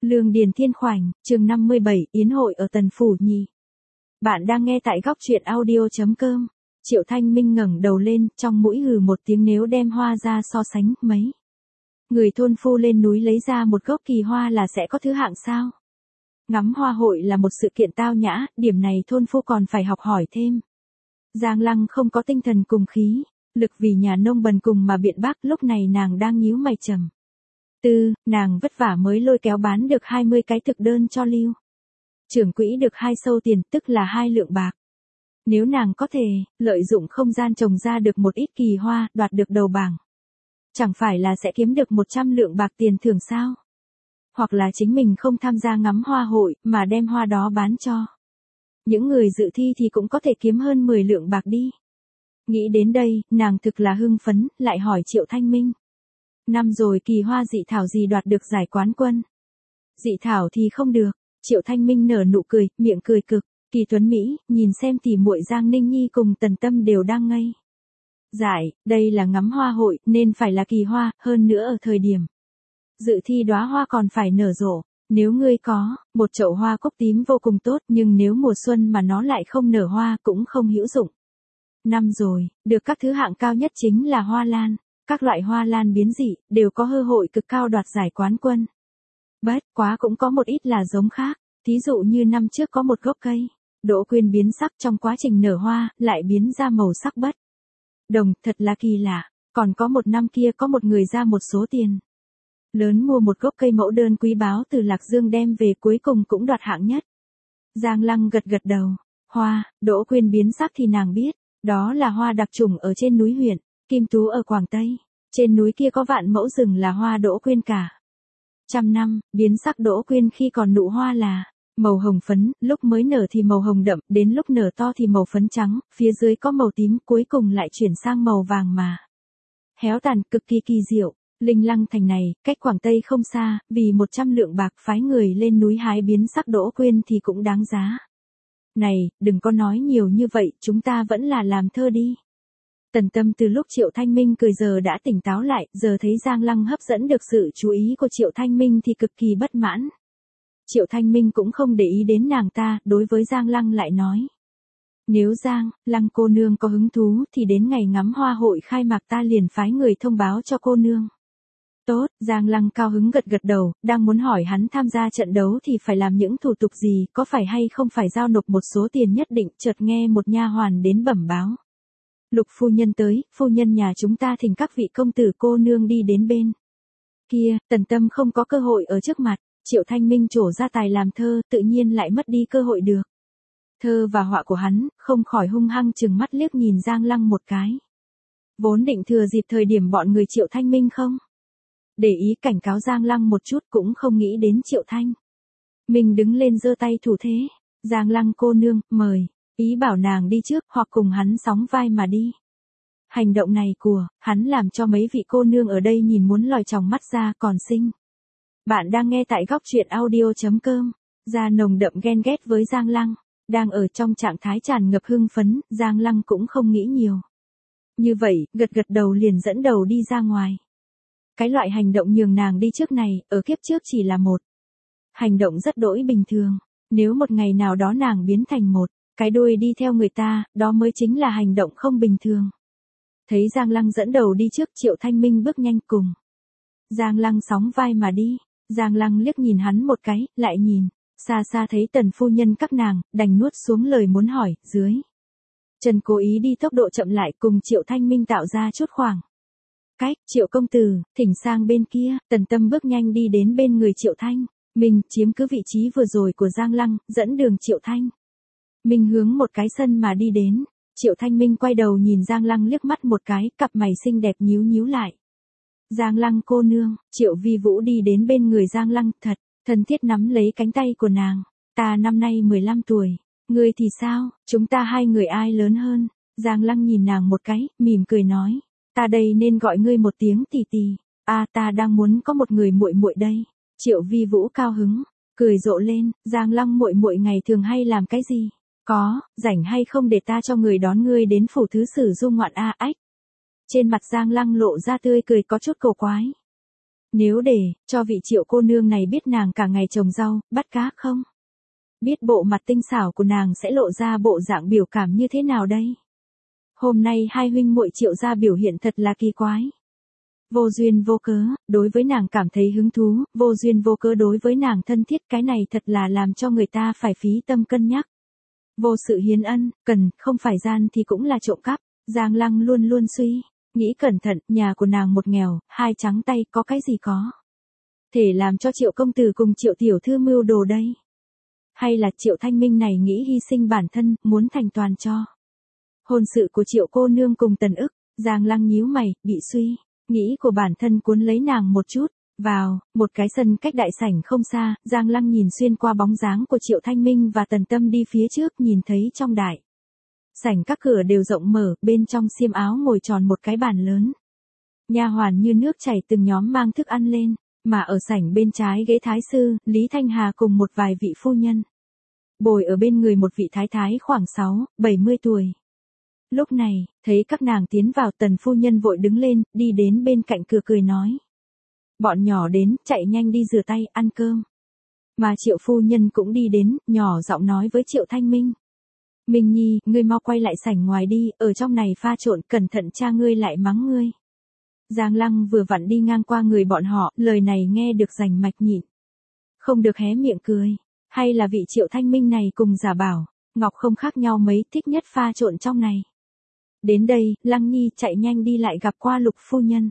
Lương Điền Thiên Khoảnh, chương 57, Yến hội ở Tần Phủ Nhì. Bạn đang nghe tại góc truyện audio.com. Triệu Thanh Minh ngẩng đầu lên, trong mũi hừ một tiếng nếu đem hoa ra so sánh, mấy người thôn phu lên núi lấy ra một gốc kỳ hoa là sẽ có thứ hạng sao? Ngắm hoa hội là một sự kiện tao nhã, điểm này thôn phu còn phải học hỏi thêm. Giang Lăng không có tinh thần cùng khí, lực vì nhà nông bần cùng mà biện bác, lúc này nàng đang nhíu mày trầm. Nàng vất vả mới lôi kéo bán được 20 cái thực đơn cho Lưu trưởng quỹ được 2 sâu tiền, tức là 2 lượng bạc. Nếu nàng có thể lợi dụng không gian trồng ra được một ít kỳ hoa, đoạt được đầu bảng, chẳng phải là sẽ kiếm được 100 lượng bạc tiền thưởng sao? Hoặc là chính mình không tham gia ngắm hoa hội, mà đem hoa đó bán cho những người dự thi thì cũng có thể kiếm hơn 10 lượng bạc đi. Nghĩ đến đây, nàng thực là hưng phấn, lại hỏi Triệu Thanh Minh. Năm rồi kỳ hoa dị thảo gì đoạt được giải quán quân? Dị thảo thì không được. Triệu Thanh Minh nở nụ cười, miệng cười cực kỳ tuấn mỹ, nhìn xem tỉ muội Giang Ninh Nhi cùng Tần Tâm đều đang ngây dại, đây là ngắm hoa hội nên phải là kỳ hoa, hơn nữa ở thời điểm dự thi đóa hoa còn phải nở rộ. Nếu ngươi có một chậu hoa cúc tím vô cùng tốt, nhưng nếu mùa xuân mà nó lại không nở hoa cũng không hữu dụng. Năm rồi, được các thứ hạng cao nhất chính là hoa lan. Các loại hoa lan biến dị, đều có cơ hội cực cao đoạt giải quán quân. Bất quá cũng có một ít là giống khác, thí dụ như năm trước có một gốc cây, đỗ quyên biến sắc trong quá trình nở hoa, lại biến ra màu sắc bất đồng, thật là kỳ lạ. Còn có một năm kia có một người ra một số tiền lớn mua một gốc cây mẫu đơn quý báu từ Lạc Dương đem về, cuối cùng cũng đoạt hạng nhất. Giang Lăng gật gật đầu, hoa, đỗ quyên biến sắc thì nàng biết, đó là hoa đặc trùng ở trên núi huyện Kim Tú ở Quảng Tây. Trên núi kia có vạn mẫu rừng là hoa đỗ quyên cả trăm năm, biến sắc đỗ quyên khi còn nụ hoa là màu hồng phấn, lúc mới nở thì màu hồng đậm, đến lúc nở to thì màu phấn trắng, phía dưới có màu tím, cuối cùng lại chuyển sang màu vàng mà héo tàn, cực kỳ kỳ diệu. Linh Lăng thành này, cách Quảng Tây không xa, vì 100 lượng bạc phái người lên núi hái biến sắc đỗ quyên thì cũng đáng giá. Này, đừng có nói nhiều như vậy, chúng ta vẫn là làm thơ đi. Tần Tâm từ lúc Triệu Thanh Minh cười giờ đã tỉnh táo lại, giờ thấy Giang Lăng hấp dẫn được sự chú ý của Triệu Thanh Minh thì cực kỳ bất mãn. Triệu Thanh Minh cũng không để ý đến nàng ta, đối với Giang Lăng lại nói. Nếu Giang Lăng cô nương có hứng thú thì đến ngày ngắm hoa hội khai mạc ta liền phái người thông báo cho cô nương. Tốt, Giang Lăng cao hứng gật gật đầu, đang muốn hỏi hắn tham gia trận đấu thì phải làm những thủ tục gì, có phải hay không phải giao nộp một số tiền nhất định, chợt nghe một nha hoàn đến bẩm báo. Lục phu nhân tới, phu nhân nhà chúng ta thỉnh các vị công tử cô nương đi đến bên kia. Tần Tâm không có cơ hội ở trước mặt, Triệu Thanh Minh trổ ra tài làm thơ, tự nhiên lại mất đi cơ hội được. Thơ và họa của hắn, không khỏi hung hăng chừng mắt liếc nhìn Giang Lăng một cái. Vốn định thừa dịp thời điểm bọn người Triệu Thanh Minh không để ý cảnh cáo Giang Lăng một chút, cũng không nghĩ đến Triệu Thanh Minh đứng lên giơ tay thủ thế. Giang Lăng cô nương, mời. Ý bảo nàng đi trước, hoặc cùng hắn sóng vai mà đi. Hành động này của hắn làm cho mấy vị cô nương ở đây nhìn muốn lòi tròng mắt ra, còn xinh. Bạn đang nghe tại góc truyện audio.com. Ra nồng đậm ghen ghét với Giang Lăng. Đang ở trong trạng thái tràn ngập hưng phấn, Giang Lăng cũng không nghĩ nhiều. Như vậy, gật gật đầu liền dẫn đầu đi ra ngoài. Cái loại hành động nhường nàng đi trước này, ở kiếp trước chỉ là một hành động rất đỗi bình thường. Nếu một ngày nào đó nàng biến thành một cái đuôi đi theo người ta, đó mới chính là hành động không bình thường. Thấy Giang Lăng dẫn đầu đi trước, Triệu Thanh Minh bước nhanh cùng Giang Lăng sóng vai mà đi. Giang Lăng liếc nhìn hắn một cái, lại nhìn xa xa thấy Tần phu nhân các nàng, đành nuốt xuống lời muốn hỏi, dưới chân cố ý đi tốc độ chậm lại, cùng Triệu Thanh Minh tạo ra chút khoảng cách. Triệu công tử, thỉnh sang bên kia. Tần Tâm bước nhanh đi đến bên người Triệu Thanh Minh, chiếm cứ vị trí vừa rồi của Giang Lăng, dẫn đường Triệu Thanh Minh hướng một cái sân mà đi đến. Triệu Thanh Minh quay đầu nhìn Giang Lăng liếc mắt một cái, cặp mày xinh đẹp nhíu nhíu lại. Giang Lăng cô nương. Triệu Vi Vũ đi đến bên người Giang Lăng, thật thân thiết nắm lấy cánh tay của nàng. Ta năm nay 15 tuổi, ngươi thì sao, chúng ta hai người ai lớn hơn? Giang Lăng nhìn nàng một cái, mỉm cười nói, ta đây nên gọi ngươi một tiếng tỷ tỷ. Ta đang muốn có một người muội muội đây. Triệu Vi Vũ cao hứng cười rộ lên, Giang Lăng muội muội ngày thường hay làm cái gì? Có rảnh hay không để ta cho người đón ngươi đến phủ thứ sử du ngoạn ách. Trên mặt Giang Lăng lộ ra tươi cười có chút cổ quái. Nếu để cho vị Triệu cô nương này biết nàng cả ngày trồng rau, bắt cá không? Biết bộ mặt tinh xảo của nàng sẽ lộ ra bộ dạng biểu cảm như thế nào đây? Hôm nay hai huynh muội Triệu gia biểu hiện thật là kỳ quái. Vô duyên vô cớ, đối với nàng cảm thấy hứng thú, vô duyên vô cớ đối với nàng thân thiết, cái này thật là làm cho người ta phải phí tâm cân nhắc. Vô sự hiến ân, cần, không phải gian thì cũng là trộm cắp, Giang Lăng luôn luôn suy, nghĩ cẩn thận, nhà của nàng một nghèo, hai trắng tay, có cái gì có thể làm cho Triệu công tử cùng Triệu tiểu thư mưu đồ đây? Hay là Triệu Thanh Minh này nghĩ hy sinh bản thân, muốn thành toàn cho hôn sự của Triệu cô nương cùng Tần Ức? Giang Lăng nhíu mày, bị suy nghĩ của bản thân cuốn lấy nàng một chút. Vào, một cái sân cách đại sảnh không xa, Giang Lăng nhìn xuyên qua bóng dáng của Triệu Thanh Minh và Tần Tâm đi phía trước, nhìn thấy trong đại sảnh các cửa đều rộng mở, bên trong xiêm áo ngồi tròn một cái bàn lớn. Nha hoàn như nước chảy từng nhóm mang thức ăn lên, mà ở sảnh bên trái ghế thái sư, Lý Thanh Hà cùng một vài vị phu nhân. Bồi ở bên người một vị thái thái khoảng 60 tuổi. Lúc này, thấy các nàng tiến vào, Tần phu nhân vội đứng lên, đi đến bên cạnh cửa cười nói. Bọn nhỏ đến, chạy nhanh đi rửa tay, ăn cơm. Mà Triệu phu nhân cũng đi đến, nhỏ giọng nói với Triệu Thanh Minh. Minh Nhi, ngươi mau quay lại sảnh ngoài đi, ở trong này pha trộn, cẩn thận cha ngươi lại mắng ngươi. Giang Lăng vừa vặn đi ngang qua người bọn họ, lời này nghe được rành mạch nhịn. Không được hé miệng cười. Hay là vị Triệu Thanh Minh này cùng Giả Bảo, Ngọc không khác nhau mấy, thích nhất pha trộn trong này. Đến đây, Lăng Nhi chạy nhanh đi lại gặp qua Lục phu nhân.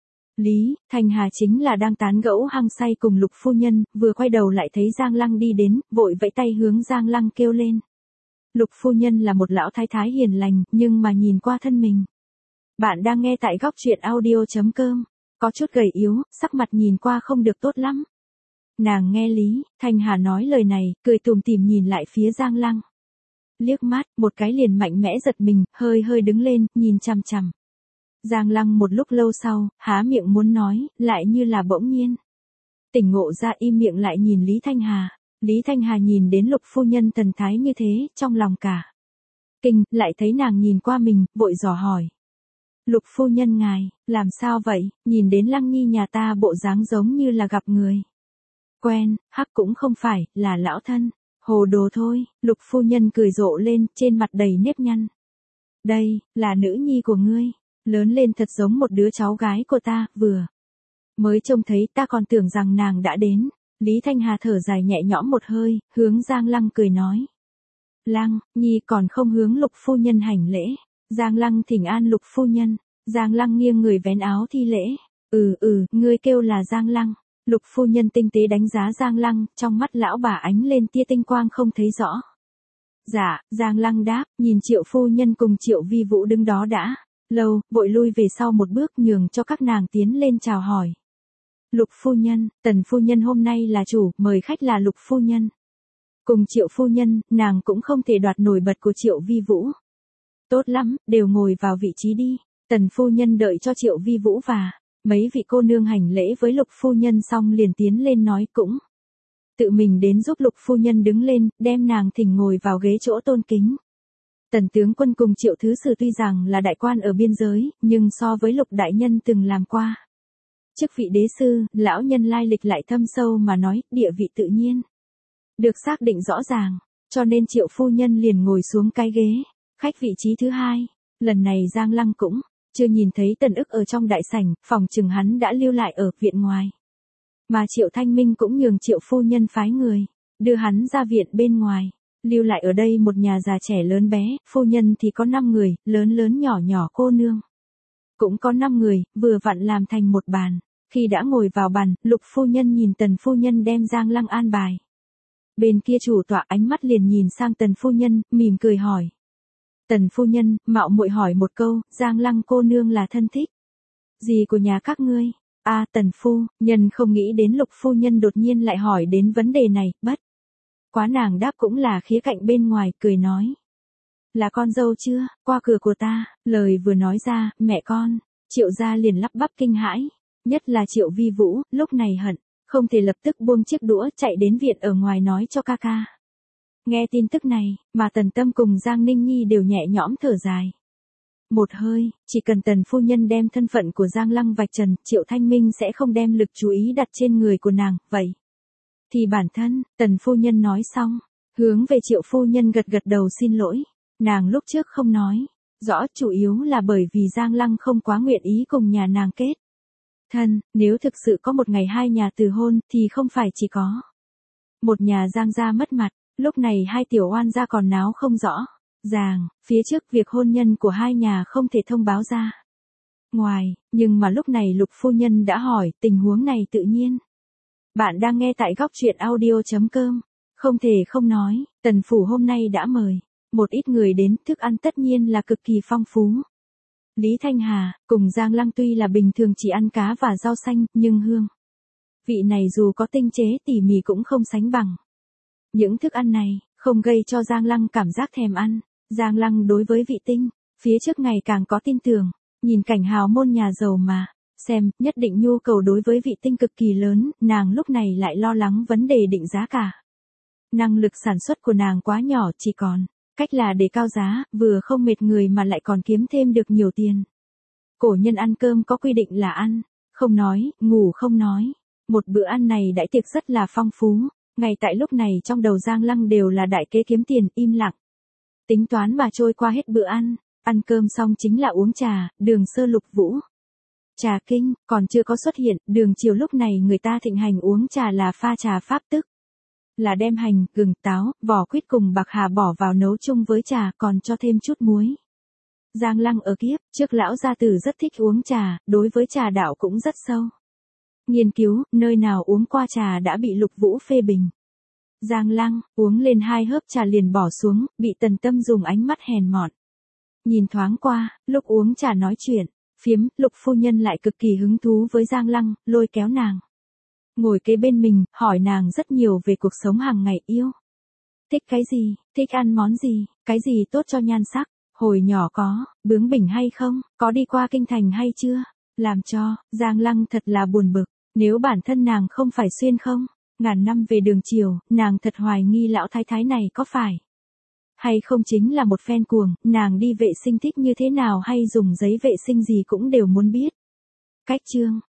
Lý Thanh Hà chính là đang tán gẫu hăng say cùng Lục phu nhân, vừa quay đầu lại thấy Giang Lăng đi đến, vội vẫy tay hướng Giang Lăng kêu lên. Lục phu nhân là một lão thái thái hiền lành, nhưng mà nhìn qua thân mình. Bạn đang nghe tại góc truyện audio.com, có chút gầy yếu, sắc mặt nhìn qua không được tốt lắm. Nàng nghe Lý Thanh Hà nói lời này, cười tủm tỉm nhìn lại phía Giang Lăng. Liếc mắt, một cái liền mạnh mẽ giật mình, hơi đứng lên, nhìn chằm chằm. Giang Lăng một lúc lâu sau, há miệng muốn nói, lại như là bỗng nhiên tỉnh ngộ ra, im miệng lại nhìn Lý Thanh Hà. Lý Thanh Hà nhìn đến Lục phu nhân thần thái như thế, trong lòng cả kinh, lại thấy nàng nhìn qua mình, vội dò hỏi. Lục phu nhân ngài, làm sao vậy? Nhìn đến Lăng Nhi nhà ta bộ dáng giống như là gặp người quen, hắc cũng không phải, là lão thân. Hồ đồ thôi, Lục phu nhân cười rộ lên, trên mặt đầy nếp nhăn. Đây, là nữ nhi của ngươi, lớn lên thật giống một đứa cháu gái của ta, vừa mới trông thấy ta còn tưởng rằng nàng đã đến. Lý Thanh Hà thở dài nhẹ nhõm một hơi, hướng Giang Lăng cười nói. Lăng Nhi còn không hướng Lục phu nhân hành lễ. Giang Lăng thỉnh an Lục phu nhân. Giang Lăng nghiêng người vén áo thi lễ. Ngươi kêu là Giang Lăng. Lục phu nhân tinh tế đánh giá Giang Lăng, trong mắt lão bà ánh lên tia tinh quang không thấy rõ. Dạ, Giang Lăng đáp, nhìn Triệu phu nhân cùng Triệu Vi Vũ đứng đó đã lâu, vội lui về sau một bước nhường cho các nàng tiến lên chào hỏi. Lục phu nhân, Tần phu nhân hôm nay là chủ, mời khách là Lục phu nhân. Cùng Triệu phu nhân, nàng cũng không thể đoạt nổi bật của Triệu Vi Vũ. Tốt lắm, đều ngồi vào vị trí đi. Tần phu nhân đợi cho Triệu Vi Vũ và mấy vị cô nương hành lễ với Lục phu nhân xong liền tiến lên nói cũng tự mình đến giúp Lục phu nhân đứng lên, đem nàng thỉnh ngồi vào ghế chỗ tôn kính. Tần tướng quân cùng Triệu thứ sử tuy rằng là đại quan ở biên giới, nhưng so với Lục đại nhân từng làm qua chức vị đế sư, lão nhân lai lịch lại thâm sâu mà nói, địa vị tự nhiên được xác định rõ ràng, cho nên Triệu phu nhân liền ngồi xuống cái ghế khách vị trí thứ hai. Lần này Giang Lăng cũng chưa nhìn thấy Tần Ức ở trong đại sảnh, phòng chừng hắn đã lưu lại ở viện ngoài. Mà Triệu Thanh Minh cũng nhường Triệu phu nhân phái người đưa hắn ra viện bên ngoài, lưu lại ở đây một nhà già trẻ lớn bé, phu nhân thì có 5 người, lớn nhỏ cô nương cũng có 5 người, vừa vặn làm thành một bàn. Khi đã ngồi vào bàn, Lục phu nhân nhìn Tần phu nhân đem Giang Lăng an bài. Bên kia chủ tọa ánh mắt liền nhìn sang Tần phu nhân, mỉm cười hỏi. Tần phu nhân, mạo muội hỏi một câu, Giang Lăng cô nương là thân thích gì của nhà các ngươi? Tần phu nhân không nghĩ đến Lục phu nhân đột nhiên lại hỏi đến vấn đề này, bất quá nàng đáp cũng là khía cạnh bên ngoài, cười nói. Là con dâu chưa, qua cửa của ta. Lời vừa nói ra, mẹ con Triệu gia liền lắp bắp kinh hãi, nhất là Triệu Vi Vũ, lúc này hận không thể lập tức buông chiếc đũa chạy đến viện ở ngoài nói cho ca ca. Nghe tin tức này, mà Tần Tâm cùng Giang Ninh Nhi đều nhẹ nhõm thở dài. Một hơi, chỉ cần Tần phu nhân đem thân phận của Giang Lăng vạch trần, Triệu Thanh Minh sẽ không đem lực chú ý đặt trên người của nàng, vậy. Thì bản thân, Tần phu nhân nói xong, hướng về Triệu phu nhân gật gật đầu xin lỗi, nàng lúc trước không nói, rõ chủ yếu là bởi vì Giang Lăng không quá nguyện ý cùng nhà nàng kết. Thân, nếu thực sự có một ngày hai nhà từ hôn thì không phải chỉ có một nhà Giang gia mất mặt, lúc này hai tiểu oan gia còn náo không rõ ràng, phía trước việc hôn nhân của hai nhà không thể thông báo ra ngoài, nhưng mà lúc này Lục phu nhân đã hỏi, tình huống này tự nhiên. Bạn đang nghe tại góc truyện audio.com, không thể không nói, Tần phủ hôm nay đã mời một ít người đến, thức ăn tất nhiên là cực kỳ phong phú. Lý Thanh Hà, cùng Giang Lăng tuy là bình thường chỉ ăn cá và rau xanh, nhưng hương vị này dù có tinh chế tỉ mỉ cũng không sánh bằng. Những thức ăn này, không gây cho Giang Lăng cảm giác thèm ăn. Giang Lăng đối với vị tinh, phía trước ngày càng có tin tưởng, nhìn cảnh hào môn nhà giàu mà, xem, nhất định nhu cầu đối với vị tinh cực kỳ lớn, nàng lúc này lại lo lắng vấn đề định giá cả. Năng lực sản xuất của nàng quá nhỏ, chỉ còn cách là để cao giá, vừa không mệt người mà lại còn kiếm thêm được nhiều tiền. Cổ nhân ăn cơm có quy định là ăn, không nói, ngủ không nói. Một bữa ăn này đại tiệc rất là phong phú, ngay tại lúc này trong đầu Giang Lăng đều là đại kế kiếm tiền, im lặng. Tính toán mà trôi qua hết bữa ăn cơm xong chính là uống trà, Đường Sơ Lục Vũ. Trà kinh, còn chưa có xuất hiện, Đường Triều lúc này người ta thịnh hành uống trà là pha trà pháp tức. Là đem hành, gừng, táo, vỏ quýt cùng bạc hà bỏ vào nấu chung với trà, còn cho thêm chút muối. Giang Lăng ở kiếp trước lão gia tử rất thích uống trà, đối với trà đạo cũng rất sâu. Nghiên cứu, nơi nào uống qua trà đã bị Lục Vũ phê bình. Giang Lăng, uống lên 2 hớp trà liền bỏ xuống, bị Tần Tâm dùng ánh mắt hèn mọn. Nhìn thoáng qua, lúc uống trà nói chuyện, phiếm, Lục phu nhân lại cực kỳ hứng thú với Giang Lăng, lôi kéo nàng. Ngồi kế bên mình, hỏi nàng rất nhiều về cuộc sống hàng ngày yêu. Thích cái gì, thích ăn món gì, cái gì tốt cho nhan sắc, hồi nhỏ có, bướng bỉnh hay không, có đi qua kinh thành hay chưa, làm cho, Giang Lăng thật là buồn bực, nếu bản thân nàng không phải xuyên không, ngàn năm về Đường Triều, nàng thật hoài nghi lão thái thái này có phải hay không chính là một phen cuồng, nàng đi vệ sinh thích như thế nào hay dùng giấy vệ sinh gì cũng đều muốn biết. Cách chương,